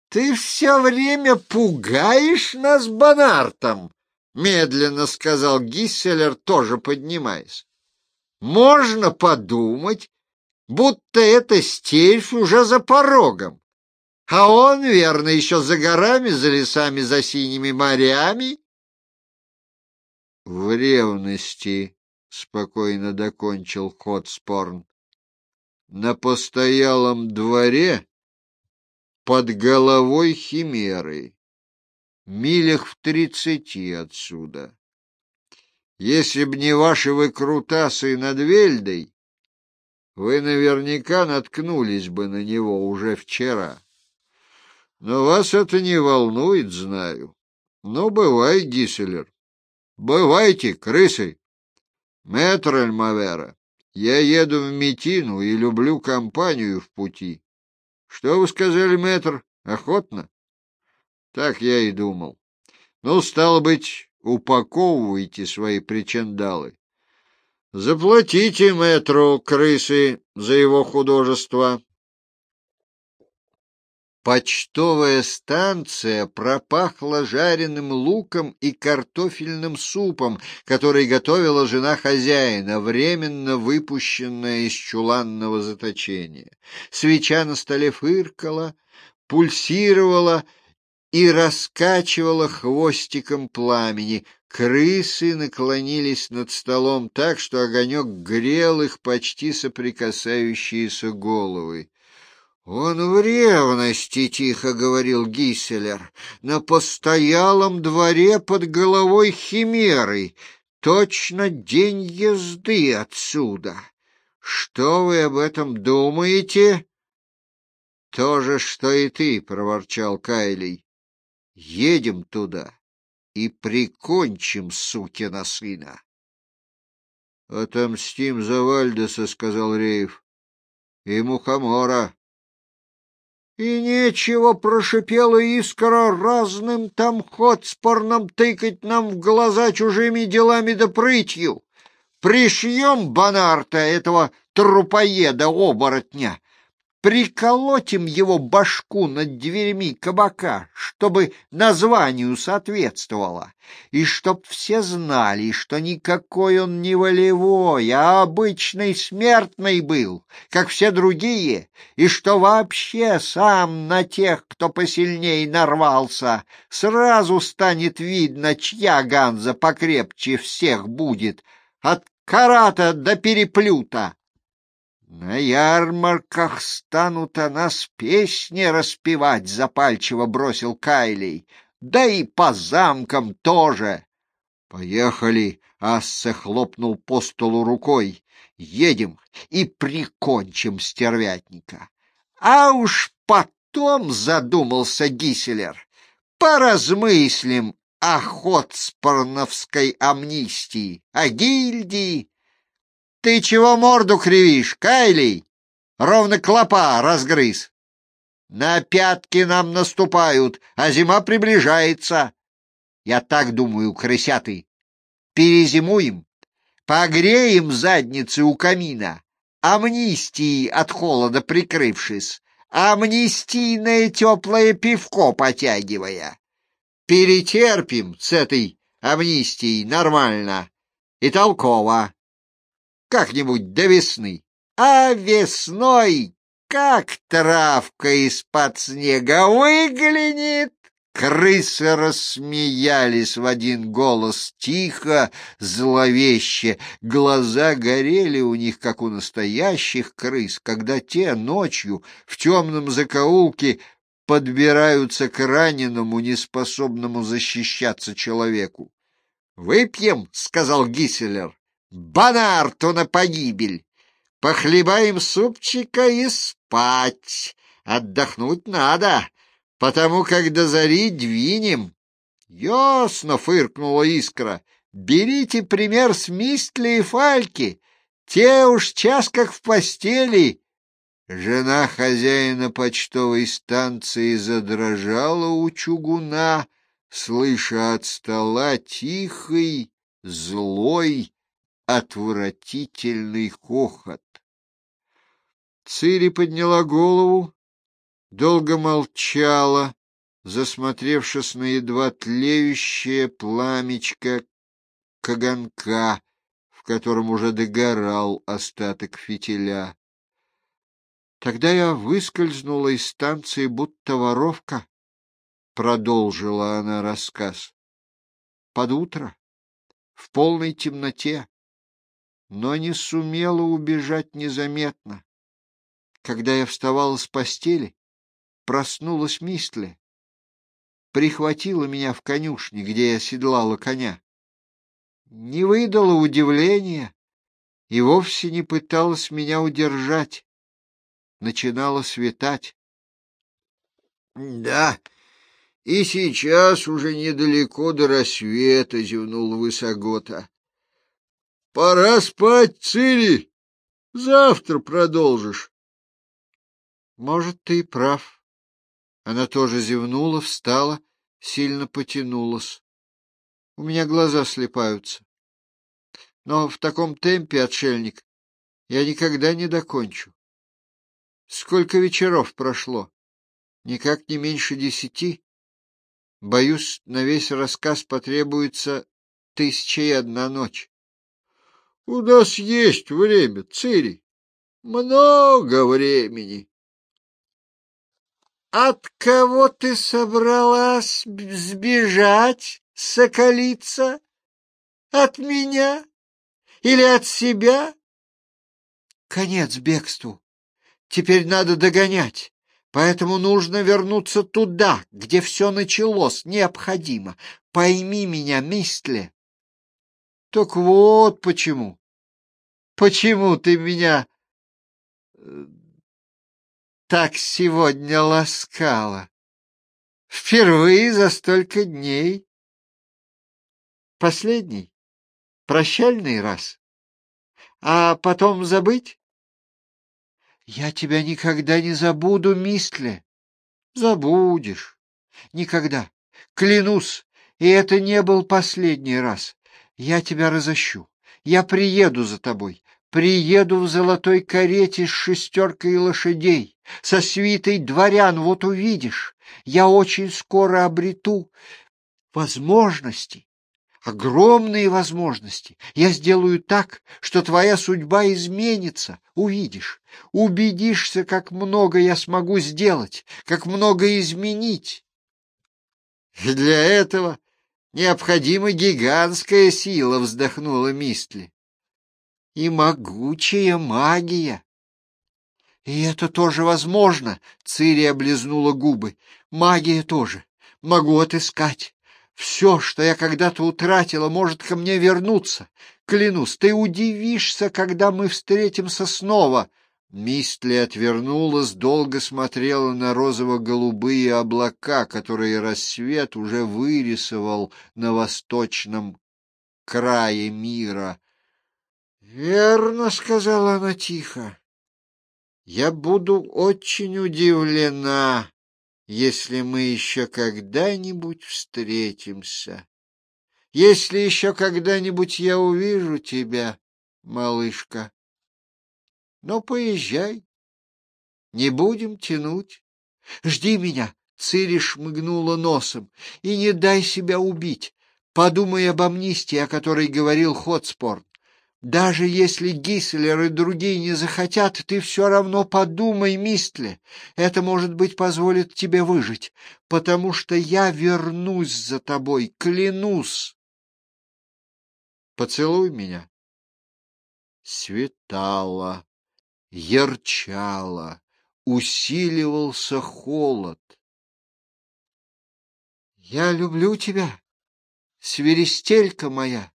Ты все время пугаешь нас Бонартом, — медленно сказал Гисселер, тоже поднимаясь. Можно подумать, будто эта стельфь уже за порогом, а он, верно, еще за горами, за лесами, за синими морями. — В ревности, — спокойно докончил Хотспорн, — на постоялом дворе под головой Химеры, милях в 30 отсюда. Если б не ваши выкрутасы над Вельдой, вы наверняка наткнулись бы на него уже вчера. Но вас это не волнует, знаю. Ну, бывай, Гисселер. Бывайте, крысы. Мэтр Эльмавера, я еду в Метину и люблю компанию в пути. Что вы сказали, мэтр? Охотно? Так я и думал. Ну, стало быть, упаковывайте свои причиндалы. Заплатите мэтру крысы за его художество. Почтовая станция пропахла жареным луком и картофельным супом, который готовила жена хозяина, временно выпущенная из чуланного заточения. Свеча на столе фыркала, пульсировала и раскачивала хвостиком пламени. Крысы наклонились над столом так, что огонек грел их почти соприкасающиеся головы. «Он в ревности», — тихо говорил Гисселер, — «на постоялом дворе под головой Химеры. Точно день езды отсюда. Что вы об этом думаете?» «То же, что и ты», — проворчал Кайлей. «Едем туда и прикончим сукина сына». «Отомстим за Вальдеса», — сказал Рейв, — «и Мухомора». «И нечего, — прошипела Искра, — разным там Хотспорном тыкать нам в глаза чужими делами да прытью. Пришьем Бонарта, этого трупоеда-оборотня, приколотим его башку над дверьми кабака, чтобы названию соответствовало, и чтоб все знали, что никакой он не волевой, а обычный смертный был, как все другие, и что вообще сам на тех, кто посильней нарвался, сразу станет видно, чья ганза покрепче всех будет, от карата до переплюта. На ярмарках станут о нас песни распевать, — запальчиво бросил Кайлей. Да и по замкам тоже. Поехали, — Ассе хлопнул по столу рукой. Едем и прикончим стервятника. А уж потом, — задумался Гисселер, — поразмыслим о хотспорновской амнистии, о гильдии. Ты чего морду кривишь, Кайлей? Ровно клопа разгрыз. На пятки нам наступают, а зима приближается. Я так думаю, крысяты. Перезимуем, погреем задницы у камина, амнистии от холода прикрывшись, амнистийное теплое пивко потягивая. Перетерпим с этой амнистией нормально и толково. Как-нибудь до весны. А весной, как травка из-под снега выглянет. Крысы рассмеялись в один голос, тихо, зловеще. Глаза горели у них, как у настоящих крыс, когда те ночью в темном закоулке подбираются к раненому, неспособному защищаться человеку. «Выпьем», — сказал Гисселер, — «Бонарту на погибель! Похлебаем супчика и спать. Отдохнуть надо, потому как до зари двинем». «Ясно», — фыркнула Искра, — «берите пример с Мистли и Фальки. Те уж час как в постели». Жена хозяина почтовой станции задрожала у чугуна, слыша от стола тихий, злой, отвратительный хохот. Цири подняла голову, долго молчала, засмотревшись на едва тлеющее пламечко каганка, в котором уже догорал остаток фитиля. Тогда я выскользнула из станции, будто воровка, — продолжила она рассказ. Под утро, в полной темноте, но не сумела убежать незаметно. Когда я вставала с постели, проснулась Мистли, прихватила меня в конюшне, где я седлала коня. Не выдала удивления и вовсе не пыталась меня удержать. Начинало светать. — Да, и сейчас уже недалеко до рассвета, — зевнул Высогота. — Пора спать, Цири, завтра продолжишь. — Может, ты и прав. Она тоже зевнула, встала, сильно потянулась. У меня глаза слипаются. Но в таком темпе, отшельник, я никогда не докончу. Сколько вечеров прошло? Никак не меньше 10. Боюсь, на весь рассказ потребуется 1001 ночь. — У нас есть время, Цири, много времени. — От кого ты собралась сбежать, соколица? От меня или от себя? Конец бегству. Теперь надо догонять, поэтому нужно вернуться туда, где все началось, необходимо. Пойми меня, Мистли. Так вот почему. Почему ты меня так сегодня ласкала? Впервые за столько дней. Последний, прощальный раз. А потом забыть? Я тебя никогда не забуду, Мистли. Забудешь. Никогда. Клянусь, и это не был последний раз. Я тебя разыщу. Я приеду за тобой. Приеду в золотой карете с 6 лошадей, со свитой дворян, вот увидишь. Я очень скоро обрету возможности. Огромные возможности. Я сделаю так, что твоя судьба изменится. Увидишь, убедишься, как много я смогу сделать, как много изменить. И для этого необходима гигантская сила, вздохнула Мистли. И могучая магия. И это тоже возможно, Цири облизнула губы. Магия тоже. Могу отыскать. Все, что я когда-то утратила, может ко мне вернуться. Клянусь, ты удивишься, когда мы встретимся снова. Мистли отвернулась, долго смотрела на розово-голубые облака, которые рассвет уже вырисовал на восточном крае мира. — Верно, — сказала она тихо. — Я буду очень удивлена, если мы еще когда-нибудь встретимся. Если еще когда-нибудь я увижу тебя, малышка. Но поезжай, не будем тянуть. Жди меня, Цири шмыгнула носом, и не дай себя убить. Подумай об амнистии, о которой говорил Хотспорн. Даже если Гислер и другие не захотят, ты все равно подумай, Мистли. Это, может быть, позволит тебе выжить, потому что я вернусь за тобой, клянусь. Поцелуй меня. Светало, ярчало, усиливался холод. Я люблю тебя, свиристелька моя.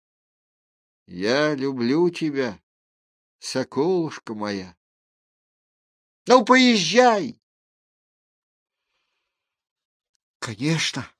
Я люблю тебя, соколушка моя. Ну, поезжай! Конечно.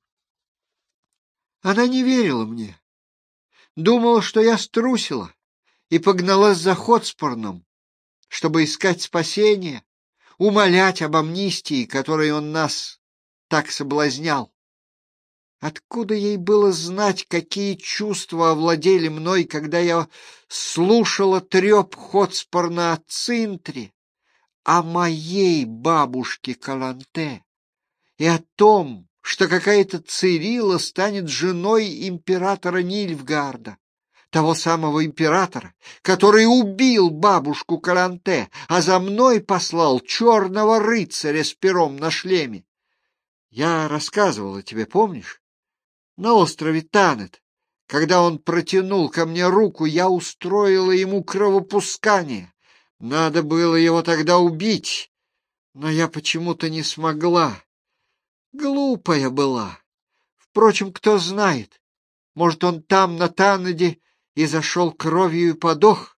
Она не верила мне. Думала, что я струсила и погналась за Хотспорном, чтобы искать спасения, умолять об амнистии, которой он нас так соблазнял. Откуда ей было знать, какие чувства овладели мной, когда я слушала треп Хотспорна о Цинтре, о моей бабушке Каланте и о том, что какая-то Цирилла станет женой императора Нильфгарда, того самого императора, который убил бабушку Каланте, а за мной послал черного рыцаря с пером на шлеме. Я рассказывала тебе, помнишь? На острове Танет, когда он протянул ко мне руку, я устроила ему кровопускание. Надо было его тогда убить, но я почему-то не смогла. Глупая была. Впрочем, кто знает, может, он там, на Танеде, и зашел кровью и подох?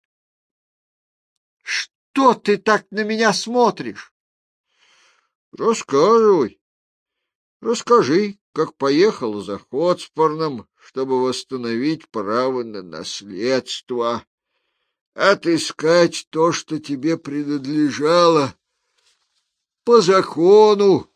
Что ты так на меня смотришь? Рассказывай. Расскажи, как поехал за Хотспорном, чтобы восстановить право на наследство, отыскать то, что тебе принадлежало по закону.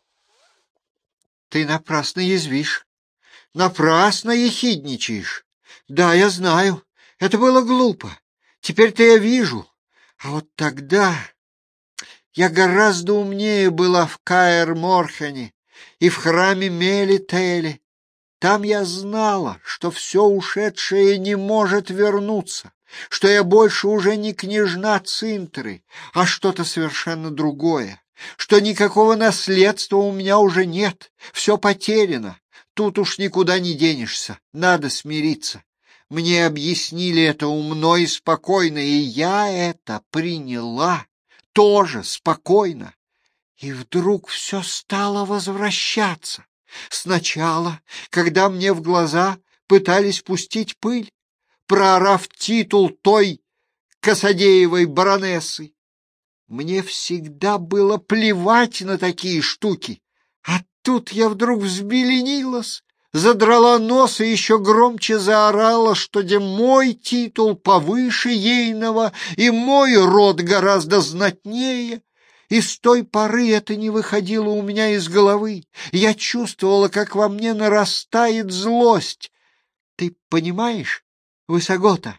Ты напрасно язвишь, напрасно ехидничаешь. Да, я знаю, это было глупо. Теперь-то я вижу. А вот тогда я гораздо умнее была в Каэр-Морхене и в храме Мелителе. Там я знала, что все ушедшее не может вернуться, что я больше уже не княжна Цинтры, а что-то совершенно другое, что никакого наследства у меня уже нет, все потеряно. Тут уж никуда не денешься, надо смириться. Мне объяснили это умно и спокойно, и я это приняла тоже спокойно. И вдруг все стало возвращаться. Сначала, когда мне в глаза пытались пустить пыль, проорав титул той Косодеевой баронессы. Мне всегда было плевать на такие штуки, а тут я вдруг взбеленилась, задрала нос и еще громче заорала, что где мой титул повыше ейного и мой род гораздо знатнее. И с той поры это не выходило у меня из головы. Я чувствовала, как во мне нарастает злость. Ты понимаешь, Высогота?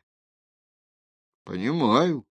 Понимаю.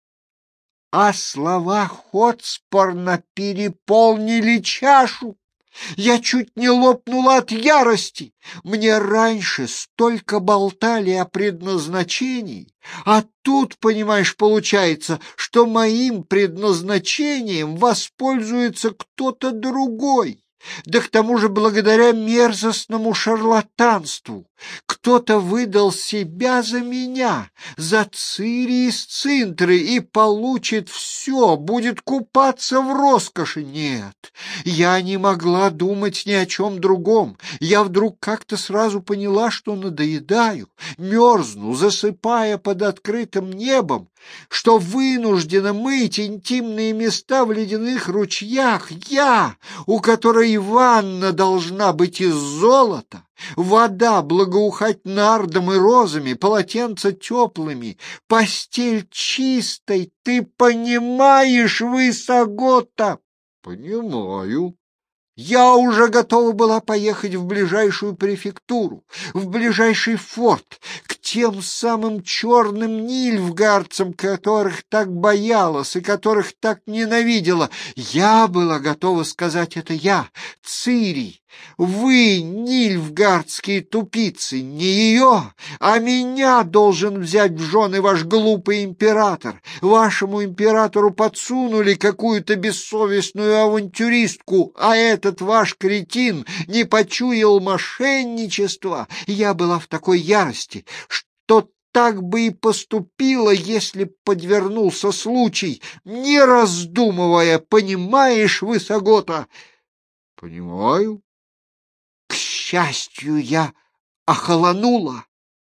А слова Хотспорна переполнили чашу. Я чуть не лопнула от ярости. Мне раньше столько болтали о предназначении, а тут, понимаешь, получается, что моим предназначением воспользуется кто-то другой. Да к тому же благодаря мерзостному шарлатанству. Кто-то выдал себя за меня, за Цири из Цинтры, и получит все, будет купаться в роскоши. Нет, я не могла думать ни о чем другом. Я вдруг как-то сразу поняла, что надоедаю, мерзну, засыпая под открытым небом, что вынуждена мыть интимные места в ледяных ручьях. Я, у которой ванна должна быть из золота, вода благоухать нардом и розами, полотенца теплыми, постель чистой. Ты понимаешь, Высогота? Понимаю. Я уже готова была поехать в ближайшую префектуру, в ближайший форт, к тем самым черным нильфгардцам, которых так боялась и которых так ненавидела. Я была готова сказать это я, Цири. Вы, нильфгардские тупицы, не ее, а меня должен взять в жены ваш глупый император. Вашему императору подсунули какую-то бессовестную авантюристку, а этот ваш кретин не почуял мошенничества. Я была в такой ярости, что так бы и поступила, если б подвернулся случай, не раздумывая, понимаешь, Высогота? Понимаю. К счастью, я охолонула.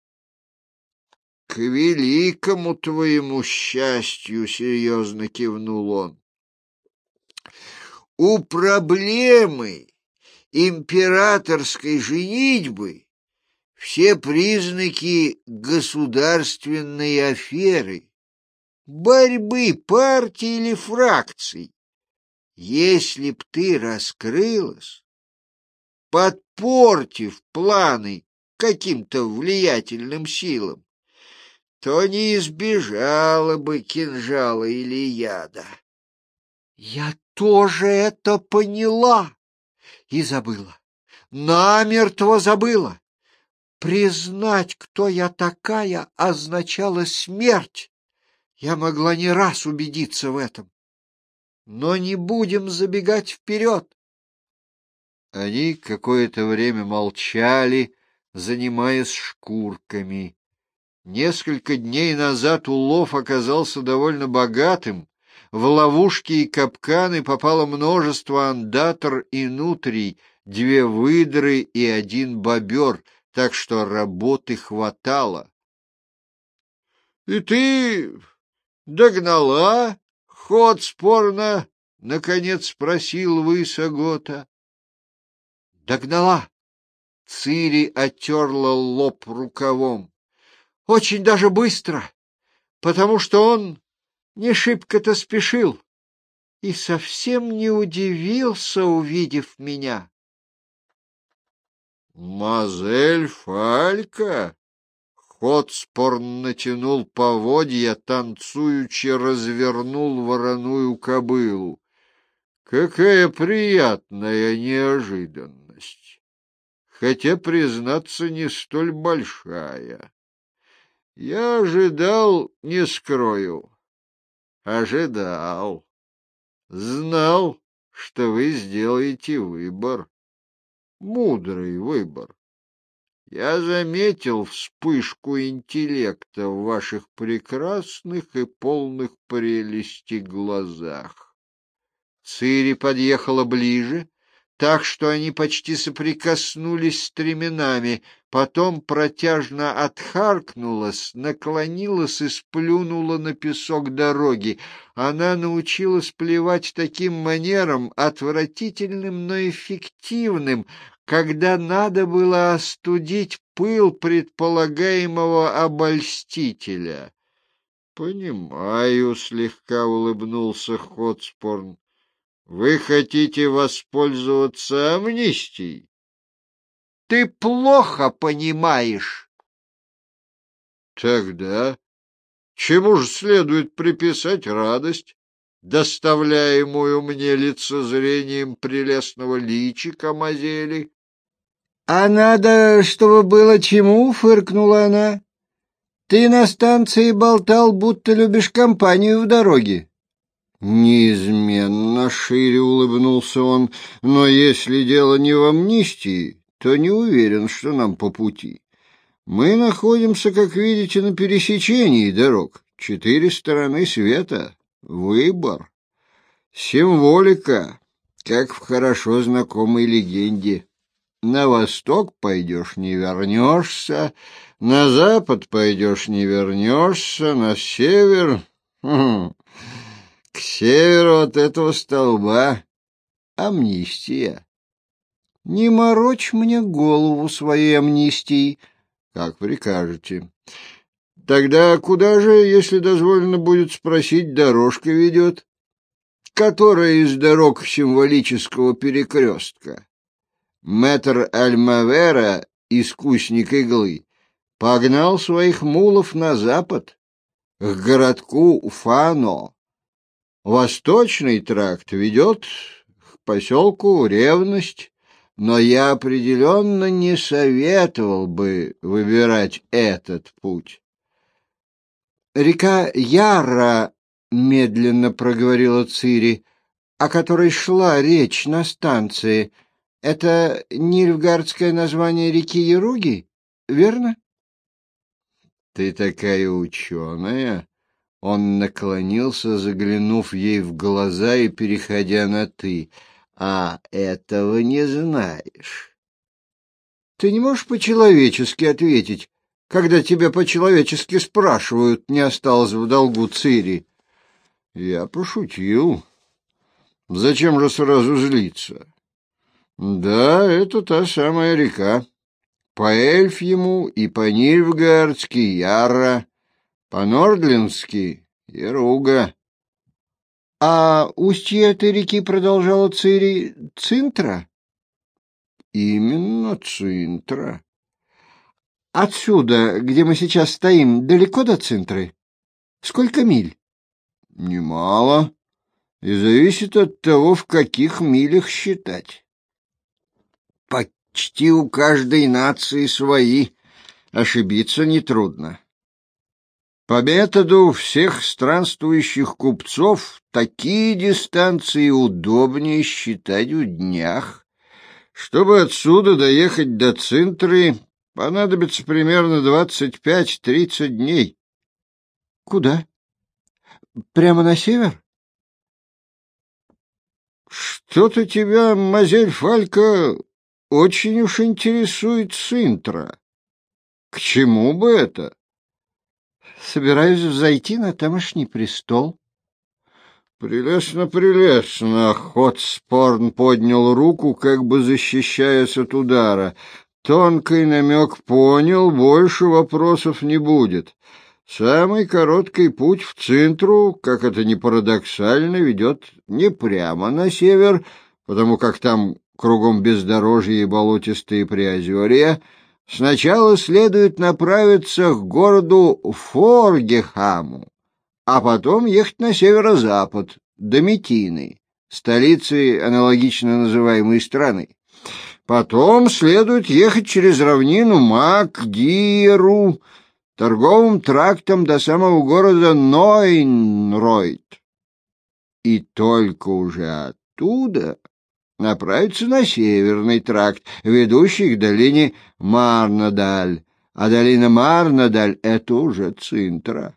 — К великому твоему счастью, — серьезно кивнул он. — У проблемы императорской женитьбы все признаки государственной аферы, борьбы партий или фракций. Если б ты раскрылась, подпортив планы каким-то влиятельным силам, то не избежала бы кинжала или яда. Я тоже это поняла. И забыла. Намертво забыла. Признать, кто я такая, означало смерть. Я могла не раз убедиться в этом. Но не будем забегать вперед. Они какое-то время молчали, занимаясь шкурками. Несколько дней назад улов оказался довольно богатым. В ловушки и капканы попало множество андатр и нутрий, 2 выдры и 1 бобер, так что работы хватало. — И ты догнала Хотспорна? — наконец спросил Высогота. — Догнала. Цири оттерла лоб рукавом. Очень даже быстро, потому что он не шибко-то спешил и совсем не удивился, увидев меня. Мазель Фалька! Хотспорн натянул поводья, танцуючи развернул вороную кобылу. Какая приятная неожиданность! Хотя, признаться, не столь большая. Я ожидал, не скрою. Ожидал. Знал, что вы сделаете выбор. Мудрый выбор. Я заметил вспышку интеллекта в ваших прекрасных и полных прелести глазах. Цири подъехала ближе, так что они почти соприкоснулись стременами, потом протяжно отхаркнулась, наклонилась и сплюнула на песок дороги. Она научилась плевать таким манером, отвратительным, но эффективным, когда надо было остудить пыл предполагаемого обольстителя. — Понимаю, — слегка улыбнулся Хотспорн. Вы хотите воспользоваться амнистией? Ты плохо понимаешь. Тогда чему же следует приписать радость, доставляемую мне лицезрением прелестного личика Мазели? — А надо, чтобы было чему, — фыркнула она. — Ты на станции болтал, будто любишь компанию в дороге. Неизменно шире улыбнулся он, но если дело не в амнистии, то не уверен, что нам по пути. Мы находимся, как видите, на пересечении дорог. 4 стороны света. Выбор. Символика, как в хорошо знакомой легенде. На восток пойдешь — не вернешься, на запад пойдешь — не вернешься, на север... К северу от этого столба амнистия. Не морочь мне голову своей амнистией, как прикажете. Тогда куда же, если дозволено будет спросить, дорожка ведет? Которая из дорог символического перекрестка? Мэтр Альмавера, искусник иглы, погнал своих мулов на запад, к городку Фано. Восточный тракт ведет к поселку Ревность, но я определенно не советовал бы выбирать этот путь. — Река Яра, — медленно проговорила Цири, — о которой шла речь на станции, это нильфгардское название реки Яруги, верно? — Ты такая ученая! Он наклонился, заглянув ей в глаза и переходя на «ты». «А этого не знаешь». «Ты не можешь по-человечески ответить, когда тебя по-человечески спрашивают?» — не осталось в долгу Цири. «Я пошутил. Зачем же сразу злиться?» «Да, это та самая река. По-эльфьему и по-нильфгардски Яра. По-нордлински — Яруга. — А устье этой реки, — продолжала Цири, — Цинтра? — Именно Цинтра. — Отсюда, где мы сейчас стоим, далеко до Цинтры? Сколько миль? — Немало. И зависит от того, в каких милях считать. почти у каждой нации свои. Ошибиться нетрудно. По методу всех странствующих купцов такие дистанции удобнее считать в днях. Чтобы отсюда доехать до Цинтры, понадобится примерно 25-30 дней. Куда? Прямо на север? Что-то тебя, мазель Фалька, очень уж интересует Цинтра. К чему бы это? Собираюсь взойти на тамошний престол. Прелестно, прелестно. Хотспорн поднял руку, как бы защищаясь от удара. Тонкий намек понял, больше вопросов не будет. Самый короткий путь в Цинтру, как это ни парадоксально, ведет не прямо на север, потому как там кругом бездорожье и болотистые приозерья. Сначала следует направиться к городу Форгехаму, а потом ехать на северо-запад, до Метины, столицы аналогично называемой страны. Потом следует ехать через равнину Макдиру, торговым трактом до самого города Нойнройд. И только уже оттуда направиться на северный тракт, ведущий к долине Марнадаль. А долина Марнадаль — это уже Цинтра.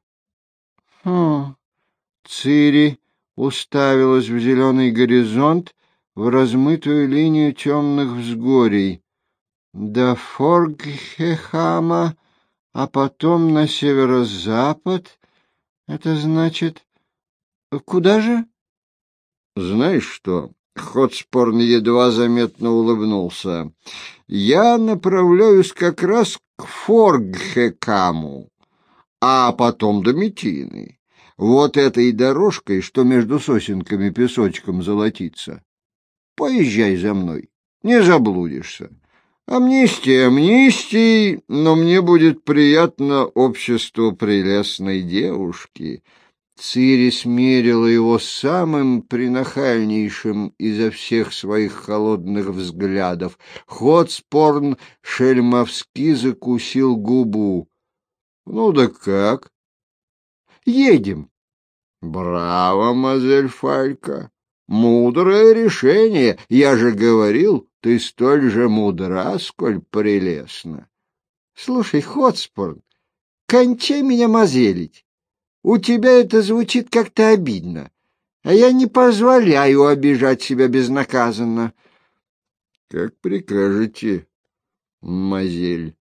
Цири уставилась в зеленый горизонт, в размытую линию темных взгорий. До Форгхехама, а потом на северо-запад. Это значит... Куда же? Знаешь что? Хотспорн едва заметно улыбнулся. Я направляюсь как раз к Форгхекаму, а потом до Метины. Вот этой дорожкой, что между сосенками песочком золотится. Поезжай за мной, не заблудишься. Амнистия амнистией, но мне будет приятно общество прелестной девушки. Цири смерила его самым принахальнейшим изо всех своих холодных взглядов. Хотспорн шельмовски закусил губу. — Ну да как? — Едем. — Браво, мазель Фалька! Мудрое решение. Я же говорил, ты столь же мудра, сколь прелестна. — Слушай, Хотспорн, кончай меня мазелить. У тебя это звучит как-то обидно, а я не позволяю обижать себя безнаказанно. — Как прикажете, мазель.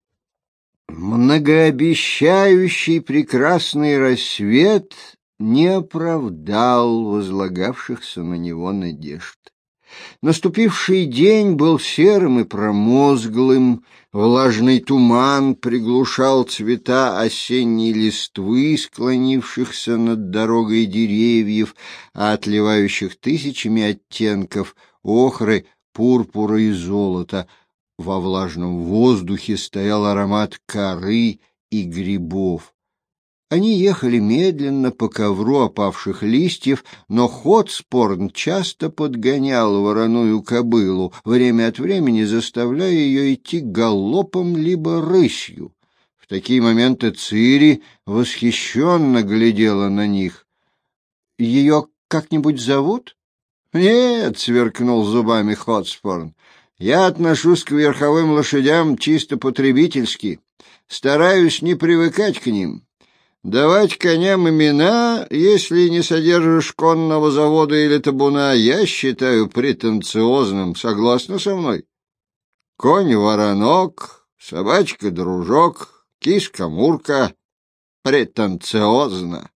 Многообещающий прекрасный рассвет не оправдал возлагавшихся на него надежд. Наступивший день был серым и промозглым, влажный туман приглушал цвета осенней листвы, склонившихся над дорогой деревьев, отливающих тысячами оттенков охры, пурпура и золота. Во влажном воздухе стоял аромат коры и грибов. Они ехали медленно по ковру опавших листьев, но Хотспорн часто подгонял вороную кобылу, время от времени заставляя ее идти галопом либо рысью. В такие моменты Цири восхищенно глядела на них. — Ее как-нибудь зовут? — Нет, — сверкнул зубами Хотспорн, — я отношусь к верховым лошадям чисто потребительски, стараюсь не привыкать к ним. Давать коням имена, если не содержишь конного завода или табуна, я считаю претенциозным. Согласна со мной? Конь-воронок, собачка-дружок, киска-мурка. Претенциозно.